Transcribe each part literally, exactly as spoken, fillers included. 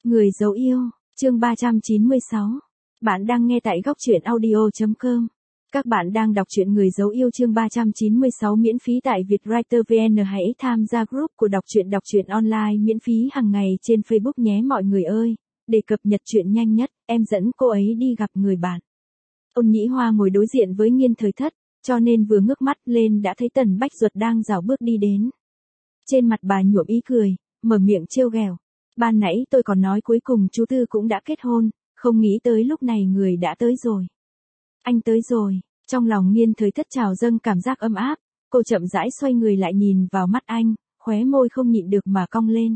Người dấu yêu, chương ba trăm chín mươi sáu. Bạn đang nghe tại góc truyện audio chấm com. Các bạn đang đọc truyện Người dấu yêu chương ba trăm chín mươi sáu miễn phí tại Vietwriter vê en. Hãy tham gia group của đọc truyện đọc truyện online miễn phí hàng ngày trên Facebook nhé mọi người ơi. Để cập nhật truyện nhanh nhất, em dẫn cô ấy đi gặp người bạn. Ôn Nhĩ Hoa ngồi đối diện với Nghiên Thời Thất, cho nên vừa ngước mắt lên đã thấy Tần Bách Duật đang rảo bước đi đến. Trên mặt bà nhuộm ý cười, mở miệng trêu ghẹo. Ban nãy tôi còn nói cuối cùng chú Tư cũng đã kết hôn, không nghĩ tới lúc này người đã tới rồi. Anh tới rồi, trong lòng Nghiên Thời Thất trào dâng cảm giác ấm áp, cô chậm rãi xoay người lại nhìn vào mắt anh, khóe môi không nhịn được mà cong lên.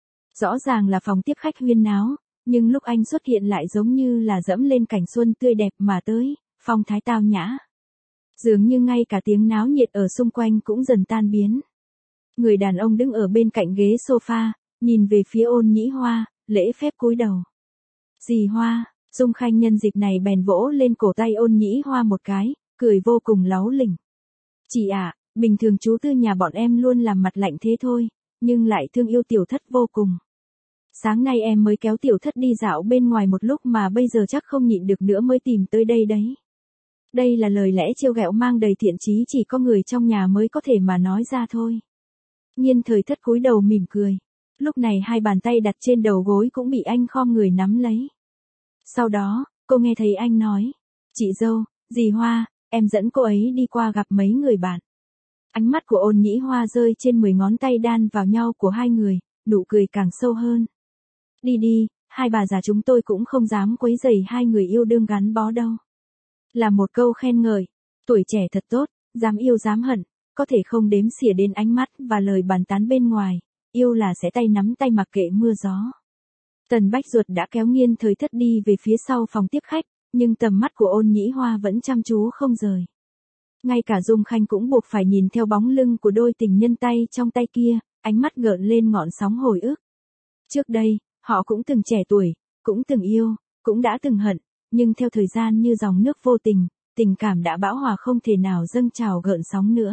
Rõ ràng là phòng tiếp khách huyên náo, nhưng lúc anh xuất hiện lại giống như là dẫm lên cảnh xuân tươi đẹp mà tới, phong thái tao nhã. Dường như ngay cả tiếng náo nhiệt ở xung quanh cũng dần tan biến. Người đàn ông đứng ở bên cạnh ghế sofa, nhìn về phía Ôn Nhĩ Hoa, lễ phép cúi đầu. Dì Hoa, Dung Khanh nhân dịp này bèn vỗ lên cổ tay Ôn Nhĩ Hoa một cái, cười vô cùng láu lỉnh. Chị ạ, à, bình thường chú Tư nhà bọn em luôn làm mặt lạnh thế thôi, nhưng lại thương yêu Tiểu Thất vô cùng. Sáng nay em mới kéo Tiểu Thất đi dạo bên ngoài một lúc mà bây giờ chắc không nhịn được nữa mới tìm tới đây đấy. Đây là lời lẽ trêu ghẹo mang đầy thiện chí chỉ có người trong nhà mới có thể mà nói ra thôi. Nghiên Thời Thất cúi đầu mỉm cười. Lúc này hai bàn tay đặt trên đầu gối cũng bị anh khom người nắm lấy. Sau đó, cô nghe thấy anh nói. Chị dâu, dì Hoa, em dẫn cô ấy đi qua gặp mấy người bạn. Ánh mắt của Ôn Nhĩ Hoa rơi trên mười ngón tay đan vào nhau của hai người, nụ cười càng sâu hơn. Đi đi, hai bà già chúng tôi cũng không dám quấy rầy hai người yêu đương gắn bó đâu. Là một câu khen ngợi, tuổi trẻ thật tốt, dám yêu dám hận, có thể không đếm xỉa đến ánh mắt và lời bàn tán bên ngoài, yêu là sẽ tay nắm tay mặc kệ mưa gió. Tần Bách Duật đã kéo Nghiên Thời Thất đi về phía sau phòng tiếp khách, nhưng tầm mắt của Ôn Nhĩ Hoa vẫn chăm chú không rời. Ngay cả Dung Khanh cũng buộc phải nhìn theo bóng lưng của đôi tình nhân tay trong tay kia, ánh mắt gợn lên ngọn sóng hồi ức. Trước đây, họ cũng từng trẻ tuổi, cũng từng yêu, cũng đã từng hận, nhưng theo thời gian như dòng nước vô tình, tình cảm đã bão hòa không thể nào dâng trào gợn sóng nữa.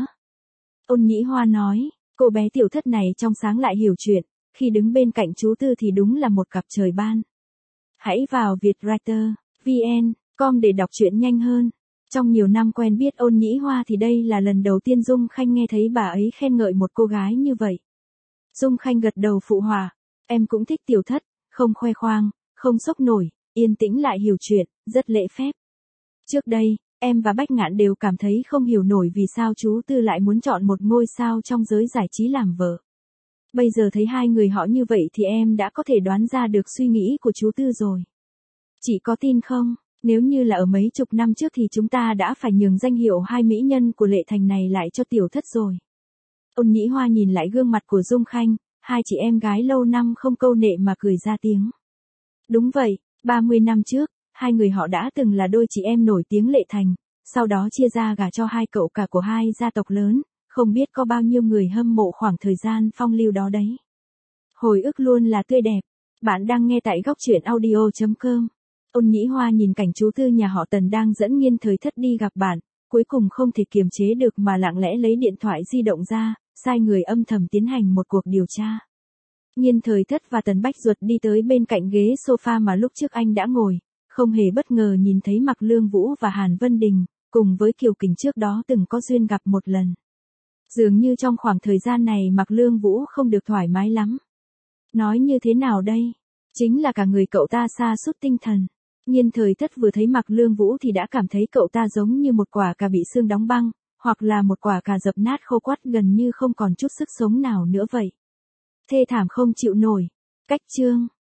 Ôn Nhĩ Hoa nói, cô bé Tiểu Thất này trong sáng lại hiểu chuyện, khi đứng bên cạnh chú Tư thì đúng là một cặp trời ban. Hãy vào Vietwriter vê en chấm com để đọc truyện nhanh hơn. Trong nhiều năm quen biết Ôn Nhĩ Hoa thì đây là lần đầu tiên Dung Khanh nghe thấy bà ấy khen ngợi một cô gái như vậy. Dung Khanh gật đầu phụ họa, em cũng thích Tiểu Thất, không khoe khoang, không sốc nổi, yên tĩnh lại hiểu chuyện, rất lễ phép. Trước đây, em và Bách Ngạn đều cảm thấy không hiểu nổi vì sao chú Tư lại muốn chọn một ngôi sao trong giới giải trí làm vợ. Bây giờ thấy hai người họ như vậy thì em đã có thể đoán ra được suy nghĩ của chú Tư rồi. Chị có tin không, nếu như là ở mấy chục năm trước thì chúng ta đã phải nhường danh hiệu hai mỹ nhân của Lệ Thành này lại cho Tiểu Thất rồi. Ôn Nhĩ Hoa nhìn lại gương mặt của Dung Khanh, hai chị em gái lâu năm không câu nệ mà cười ra tiếng. Đúng vậy, ba mươi năm trước, hai người họ đã từng là đôi chị em nổi tiếng Lệ Thành, sau đó chia ra gả cho hai cậu cả của hai gia tộc lớn, không biết có bao nhiêu người hâm mộ khoảng thời gian phong lưu đó đấy. Hồi ức luôn là tươi đẹp. Bạn đang nghe tại góc truyện audio chấm com. Ôn Nhĩ Hoa nhìn cảnh chú Tư nhà họ Tần đang dẫn Nghiên Thời Thất đi gặp bạn, cuối cùng không thể kiềm chế được mà lặng lẽ lấy điện thoại di động ra, sai người âm thầm tiến hành một cuộc điều tra. Nghiên Thời Thất và Tần Bách Duật đi tới bên cạnh ghế sofa mà lúc trước anh đã ngồi, không hề bất ngờ nhìn thấy Mạc Lương Vũ và Hàn Vân Đình, cùng với Kiều Kình trước đó từng có duyên gặp một lần. Dường như trong khoảng thời gian này Mạc Lương Vũ không được thoải mái lắm. Nói như thế nào đây? Chính là cả người cậu ta sa sút tinh thần. Nghiên Thời Thất vừa thấy Mạc Lương Vũ thì đã cảm thấy cậu ta giống như một quả cà bị xương đóng băng, hoặc là một quả cà dập nát khô quắt gần như không còn chút sức sống nào nữa vậy. Thê thảm không chịu nổi. Cách chương